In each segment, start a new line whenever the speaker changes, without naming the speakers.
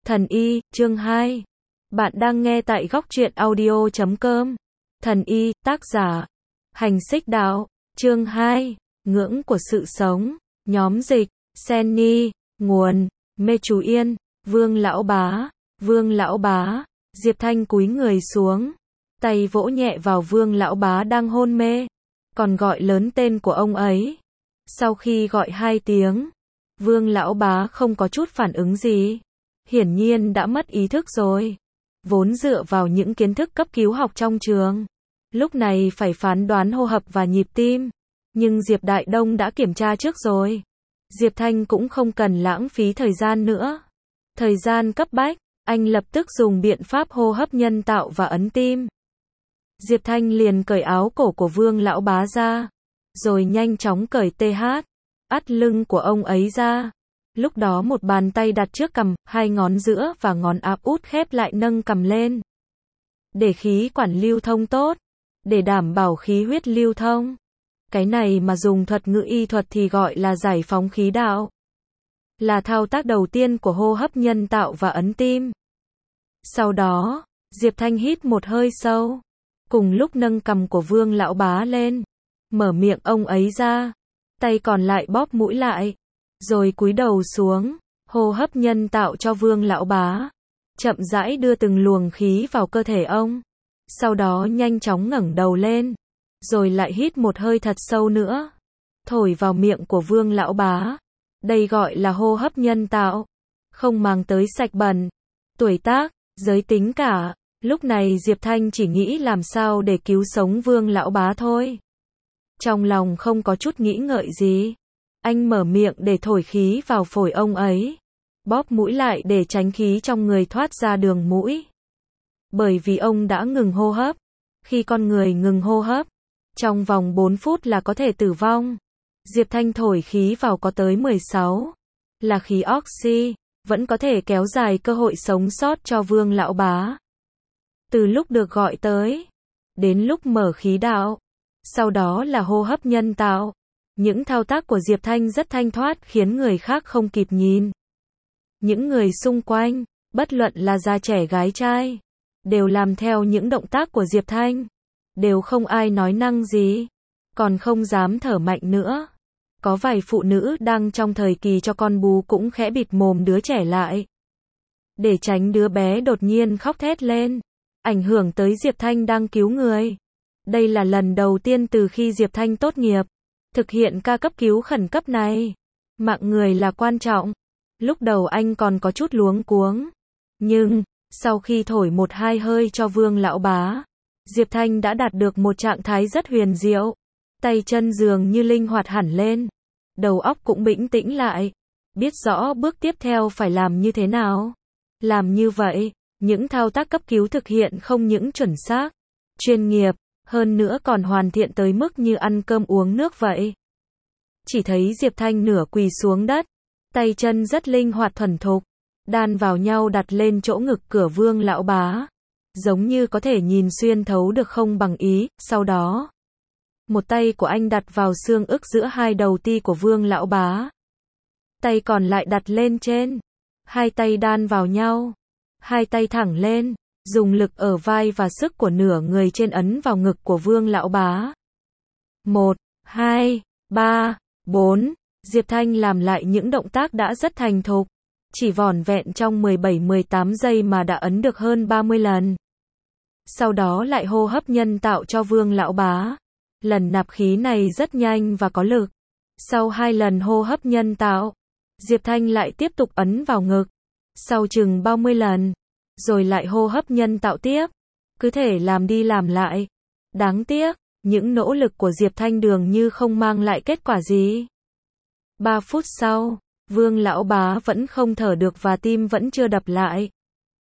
Thần Y, chương 2. Bạn đang nghe tại góc truyện audio.com. Thần Y, tác giả Hành Xích Đạo, chương 2. Ngưỡng của sự sống. Nhóm dịch, Senny, nguồn, Mê Chú Yên, Vương Lão Bá. Diệp Thanh cúi người xuống, tay vỗ nhẹ vào Vương Lão Bá đang hôn mê, còn gọi lớn tên của ông ấy. Sau khi gọi 2 tiếng, Vương Lão Bá không có chút phản ứng gì. Hiển nhiên đã mất ý thức rồi. Vốn dựa vào những kiến thức cấp cứu học trong trường, lúc này phải phán đoán hô hấp và nhịp tim. Nhưng Diệp Đại Đông đã kiểm tra trước rồi. Diệp Thanh cũng không cần lãng phí thời gian nữa. Thời gian cấp bách, anh lập tức dùng biện pháp hô hấp nhân tạo và ấn tim. Diệp Thanh liền cởi áo cổ của Vương Lão Bá ra, rồi nhanh chóng cởi ắt lưng của ông ấy ra. Lúc đó một bàn tay đặt trước cằm, 2 ngón giữa và ngón áp út khép lại nâng cằm lên. Để khí quản lưu thông tốt, để đảm bảo khí huyết lưu thông. Cái này mà dùng thuật ngữ y thuật thì gọi là giải phóng khí đạo. Là thao tác đầu tiên của hô hấp nhân tạo và ấn tim. Sau đó, Diệp Thanh hít một hơi sâu, cùng lúc nâng cằm của Vương Lão Bá lên, mở miệng ông ấy ra, tay còn lại bóp mũi lại, rồi cúi đầu xuống, hô hấp nhân tạo cho Vương Lão Bá, chậm rãi đưa từng luồng khí vào cơ thể ông. Sau đó nhanh chóng ngẩng đầu lên, rồi lại hít một hơi thật sâu nữa, thổi vào miệng của Vương Lão Bá. Đây gọi là hô hấp nhân tạo, không mang tới sạch bẩn, tuổi tác, giới tính cả. Lúc này Diệp Thanh chỉ nghĩ làm sao để cứu sống Vương Lão Bá thôi. Trong lòng không có chút nghĩ ngợi gì. Anh mở miệng để thổi khí vào phổi ông ấy, bóp mũi lại để tránh khí trong người thoát ra đường mũi. Bởi vì ông đã ngừng hô hấp. Khi con người ngừng hô hấp, trong vòng 4 phút là có thể tử vong. Diệp Thanh thổi khí vào có tới 16, là khí oxy, vẫn có thể kéo dài cơ hội sống sót cho Vương Lão Bá. Từ lúc được gọi tới, đến lúc mở khí đạo, sau đó là hô hấp nhân tạo. Những thao tác của Diệp Thanh rất thanh thoát khiến người khác không kịp nhìn. Những người xung quanh, bất luận là già trẻ gái trai, đều làm theo những động tác của Diệp Thanh. Đều không ai nói năng gì, còn không dám thở mạnh nữa. Có vài phụ nữ đang trong thời kỳ cho con bú cũng khẽ bịt mồm đứa trẻ lại, để tránh đứa bé đột nhiên khóc thét lên, ảnh hưởng tới Diệp Thanh đang cứu người. Đây là lần đầu tiên từ khi Diệp Thanh tốt nghiệp, thực hiện ca cấp cứu khẩn cấp này. Mạng người là quan trọng. Lúc đầu anh còn có chút luống cuống. Nhưng, sau khi thổi 1-2 hơi cho Vương Lão Bá, Diệp Thanh đã đạt được một trạng thái rất huyền diệu. Tay chân dường như linh hoạt hẳn lên. Đầu óc cũng bình tĩnh lại. Biết rõ bước tiếp theo phải làm như thế nào. Làm như vậy, những thao tác cấp cứu thực hiện không những chuẩn xác, chuyên nghiệp, hơn nữa còn hoàn thiện tới mức như ăn cơm uống nước vậy. Chỉ thấy Diệp Thanh nửa quỳ xuống đất, tay chân rất linh hoạt thuần thục, đan vào nhau đặt lên chỗ ngực cửa Vương Lão Bá, giống như có thể nhìn xuyên thấu được không bằng ý. Sau đó, một tay của anh đặt vào xương ức giữa 2 đầu ti của Vương Lão Bá, tay còn lại đặt lên trên, 2 tay đan vào nhau, 2 tay thẳng lên, dùng lực ở vai và sức của nửa người trên ấn vào ngực của Vương Lão Bá. 1, 2, 3, 4, Diệp Thanh làm lại những động tác đã rất thành thục, chỉ vỏn vẹn trong 17-18 giây mà đã ấn được hơn 30 lần. Sau đó lại hô hấp nhân tạo cho Vương Lão Bá. Lần nạp khí này rất nhanh và có lực. Sau 2 lần hô hấp nhân tạo, Diệp Thanh lại tiếp tục ấn vào ngực. Sau chừng 30 lần, rồi lại hô hấp nhân tạo tiếp. Cứ thể làm đi làm lại. Đáng tiếc, những nỗ lực của Diệp Thanh dường như không mang lại kết quả gì. 3 phút sau, Vương Lão Bá vẫn không thở được và tim vẫn chưa đập lại.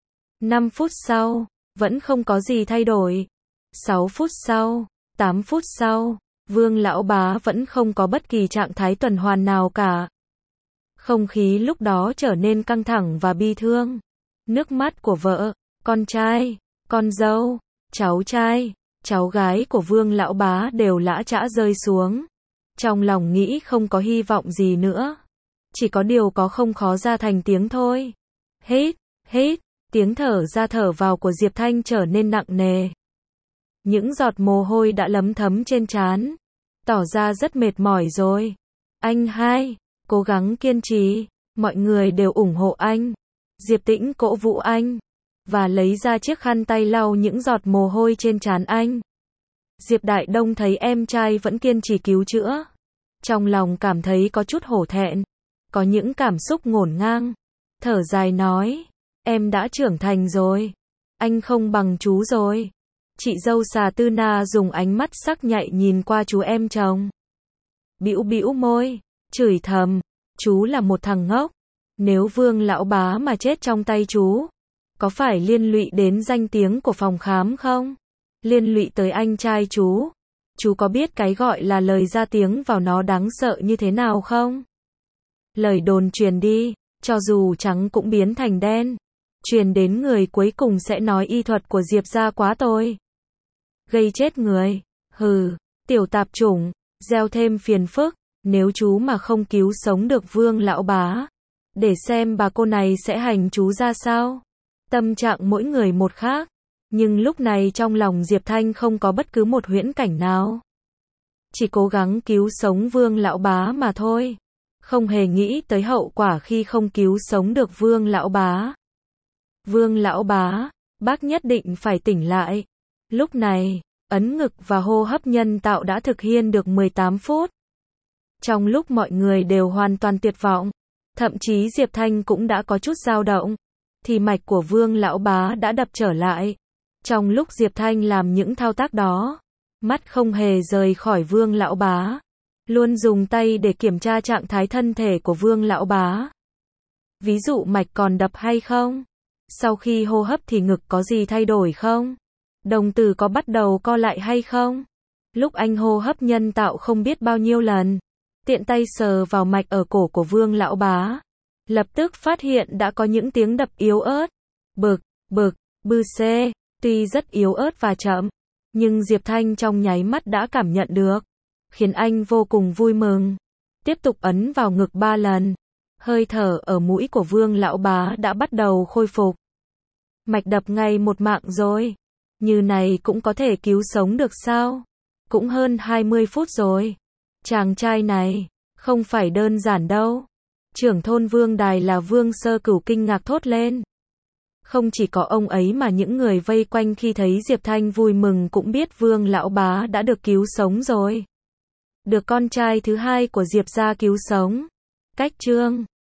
5 phút sau, vẫn không có gì thay đổi. 6 phút sau, 8 phút sau, Vương Lão Bá vẫn không có bất kỳ trạng thái tuần hoàn nào cả. Không khí lúc đó trở nên căng thẳng và bi thương. Nước mắt của vợ, con trai, con dâu, cháu trai, cháu gái của Vương Lão Bá đều lã chã rơi xuống. Trong lòng nghĩ không có hy vọng gì nữa. Chỉ có điều có không khó ra thành tiếng thôi. Hít, Hít, tiếng thở ra thở vào của Diệp Thanh trở nên nặng nề. Những giọt mồ hôi đã lấm thấm trên trán, tỏ ra rất mệt mỏi rồi. Anh hai, cố gắng kiên trì, mọi người đều ủng hộ anh. Diệp Tĩnh cổ vũ anh, và lấy ra chiếc khăn tay lau những giọt mồ hôi trên trán anh. Diệp Đại Đông thấy em trai vẫn kiên trì cứu chữa. Trong lòng cảm thấy có chút hổ thẹn, có những cảm xúc ngổn ngang. Thở dài nói, em đã trưởng thành rồi. Anh không bằng chú rồi. Chị dâu Xà Tư Na dùng ánh mắt sắc nhạy nhìn qua chú em chồng. Bĩu bĩu môi, chửi thầm, chú là một thằng ngốc. Nếu Vương lão bá mà chết trong tay chú, có phải liên lụy đến danh tiếng của phòng khám không? Liên lụy tới anh trai chú. Chú có biết cái gọi là lời ra tiếng vào nó đáng sợ như thế nào không? Lời đồn truyền đi, cho dù trắng cũng biến thành đen. Truyền đến người cuối cùng sẽ nói y thuật của Diệp gia quá tồi. Gây chết người. Hừ, tiểu tạp chủng, gieo thêm phiền phức. Nếu chú mà không cứu sống được Vương lão bá, để xem bà cô này sẽ hành chú ra sao. Tâm trạng mỗi người một khác. Nhưng lúc này trong lòng Diệp Thanh không có bất cứ một huyễn cảnh nào. Chỉ cố gắng cứu sống Vương lão bá mà thôi. Không hề nghĩ tới hậu quả khi không cứu sống được Vương lão bá. Vương lão bá, bác nhất định phải tỉnh lại. Lúc này, ấn ngực và hô hấp nhân tạo đã thực hiện được 18 phút. Trong lúc mọi người đều hoàn toàn tuyệt vọng, thậm chí Diệp Thanh cũng đã có chút dao động, thì mạch của Vương lão bá đã đập trở lại. Trong lúc Diệp Thanh làm những thao tác đó, mắt không hề rời khỏi Vương lão bá, luôn dùng tay để kiểm tra trạng thái thân thể của Vương lão bá. Ví dụ mạch còn đập hay không? Sau khi hô hấp thì ngực có gì thay đổi không? Đồng tử có bắt đầu co lại hay không? Lúc anh hô hấp nhân tạo không biết bao nhiêu lần, tiện tay sờ vào mạch ở cổ của Vương lão bá, lập tức phát hiện đã có những tiếng đập yếu ớt. Bực, bư xê, tuy rất yếu ớt và chậm, nhưng Diệp Thanh trong nháy mắt đã cảm nhận được, khiến anh vô cùng vui mừng. Tiếp tục ấn vào ngực 3 lần, hơi thở ở mũi của Vương lão bá đã bắt đầu khôi phục. Mạch đập ngay một mạng rồi. Như này cũng có thể cứu sống được sao? Cũng hơn 20 phút rồi. Chàng trai này, không phải đơn giản đâu. Trưởng thôn Vương Đài là Vương Sơ Cửu kinh ngạc thốt lên. Không chỉ có ông ấy mà những người vây quanh khi thấy Diệp Thanh vui mừng cũng biết Vương lão bá đã được cứu sống rồi. Được con trai thứ hai của Diệp gia cứu sống. Cách chương